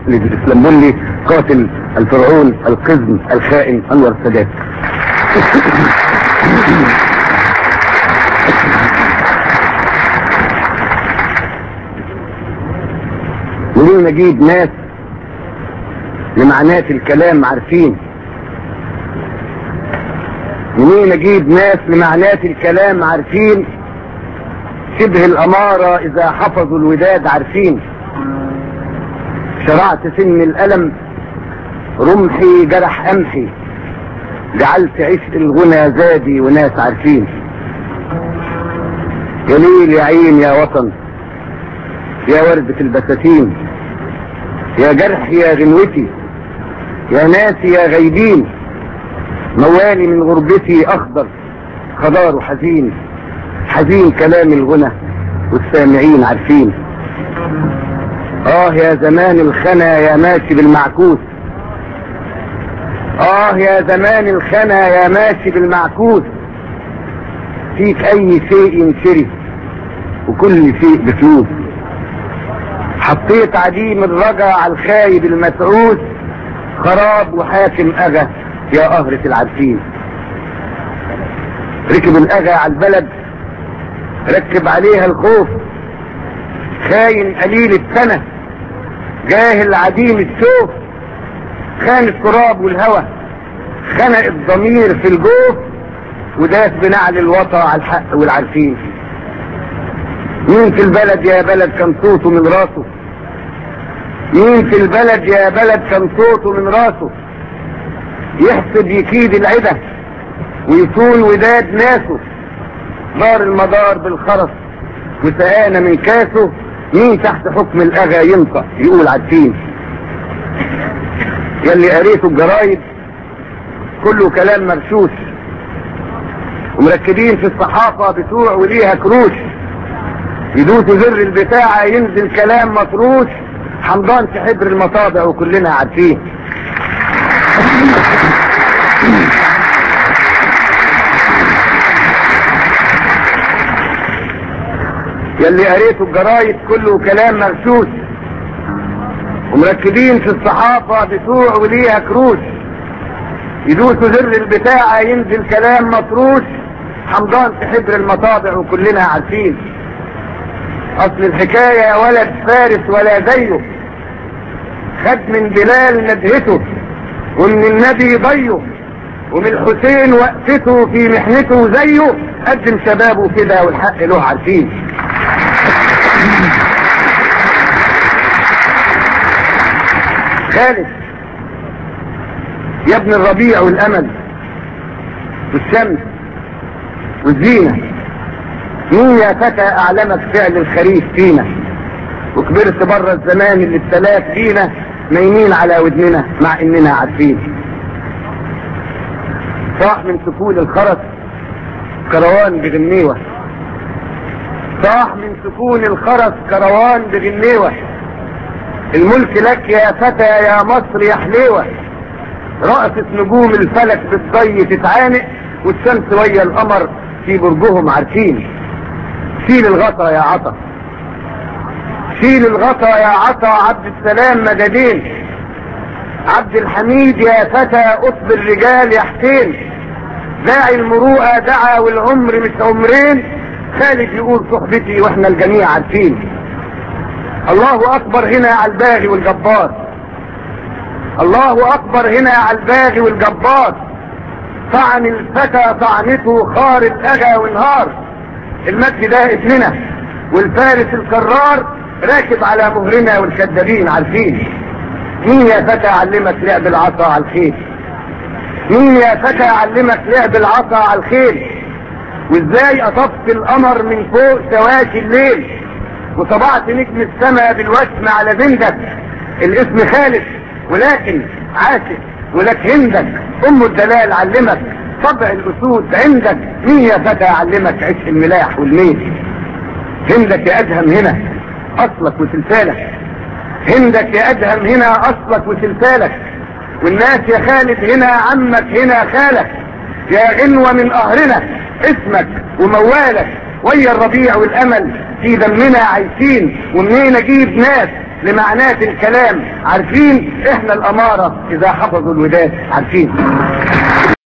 الاسلامبولي قاتل الفرعون القزم الخائن انور السادات. منين نجيب ناس لمعنات الكلام عارفين؟ منين نجيب ناس لمعنات الكلام عارفين؟ شبه الامارة اذا حفظوا الوداد عارفين. شرعت سن الالم رمحي جرح امحي، جعلت عشق الغنى زادي وناس عارفين. يا ليل يا عين يا وطن يا وردة البساتين، يا جرح يا غنوتي يا ناسي يا غايبين، موالي من غربتي اخضر خضار حزين، حزين كلام الغنى والسامعين عارفين. يا زمان الخنا يا ماشي بالمعكوس، يا زمان الخنا يا ماشي بالمعكوس، فيك اي شيء ينشري وكل شيء بفلوس، حطيت عديم الرجا على الخايب المتعوس، خراب وحاكم اغا يا قهرة العارفين. ركب الاغا على البلد ركب عليها الخوف، خاين قليل السنة جاهل عديم الشوف، خان التراب والهوى خنق الضمير في الجوف، وداس بنعل الوطا على الحق والعارفين. مين في البلد يا بلد كان صوته من راسه؟ مين في البلد يا بلد كان صوته من راسه؟ يحسب يكيد العدة ويصون وداد ناسه، دار المدار بالخرس وسقانا من كاسه، مين تحت حكم الاغا ينطق يقول عارفين. يلي قريتوا الجرايد كله كلام مرشوش، ومركبين في الصحافة بتوع وليها كروش، يدوسوا زر البتاعة ينزل كلام مفروش، حمضان في حبر المطابع وكلنا عارفين. يلي قريتوا الجرايد كله كلام مرشوش، ومركبين في الصحافة بتوع وليها كروش، يدوسوا زر البتاعة ينزل كلام مفروش، حمضان في حبر المطابع وكلنا عارفين. اصل الحكاية يا ولد فارس ولا زيه، خد من بلال ندهته ومن النبي ضيه، ومن الحسين وقفته في محنته زيه، قدم شبابه كده والحق له عارفين. خالد يا ابن الربيع والامل والشمس والزينة، مين يا فتى اعلمك فعل الخريف فينا؟ وكبرت بره الزمان اللي ابتلاك فينا، نايمين على ودننا مع اننا عارفين. صاح من سكون الخرس كروان بغنيوة، صاح من سكون الخرس كروان بغنيوة، الملك لك يا فتى يا مصر يا حليوة، رأست نجوم الفلك بالضي تتعانق، والشمس ويا القمر في برجهم عارفين. شيل الغطا يا عطا، شيل الغطا يا عطا عبد السلام مددين، عبد الحميد يا فتى اصبر رجال يا حسين، داعي المروءة دعا والعمر مش عمرين، خالد يقول صحبتي واحنا الجميع عارفين. الله اكبر هنا على الباغي والجبار، الله اكبر هنا على الباغي والجبار، طعن الفتى طعنته خار الاغى ونهار، المجد ده ابننا والفارس الكرار راكب على مهرنا والكذابين عارفين. مين يا فتى علمك لعب العصا على الخيل؟ مين يا فتى علمك لعب العصا على الخيل؟ وازاي اطفت القمر من فوق سواشي الليل، وطبعت نجم السماء بالوسم على زندك، الاسم خالد ولكن عاشق ولك هندك، ام الدلال علمك طبع الاسود عندك، مين يا فتى علمك عشق الملاح والميل؟ هندك يا ادهم هنا اصلك وتلسالك، هندك يا ادهم هنا اصلك وتلسالك، والناس يا خالد هنا عمك هنا خالك، يا غنوة من قهرنا اسمك وموالك، ويا الربيع والامل في دمنا عايشين، ومنين اجيب ناس لمعنات الكلام، عارفين احنا الامارة اذا حفظوا الوداد، عارفين.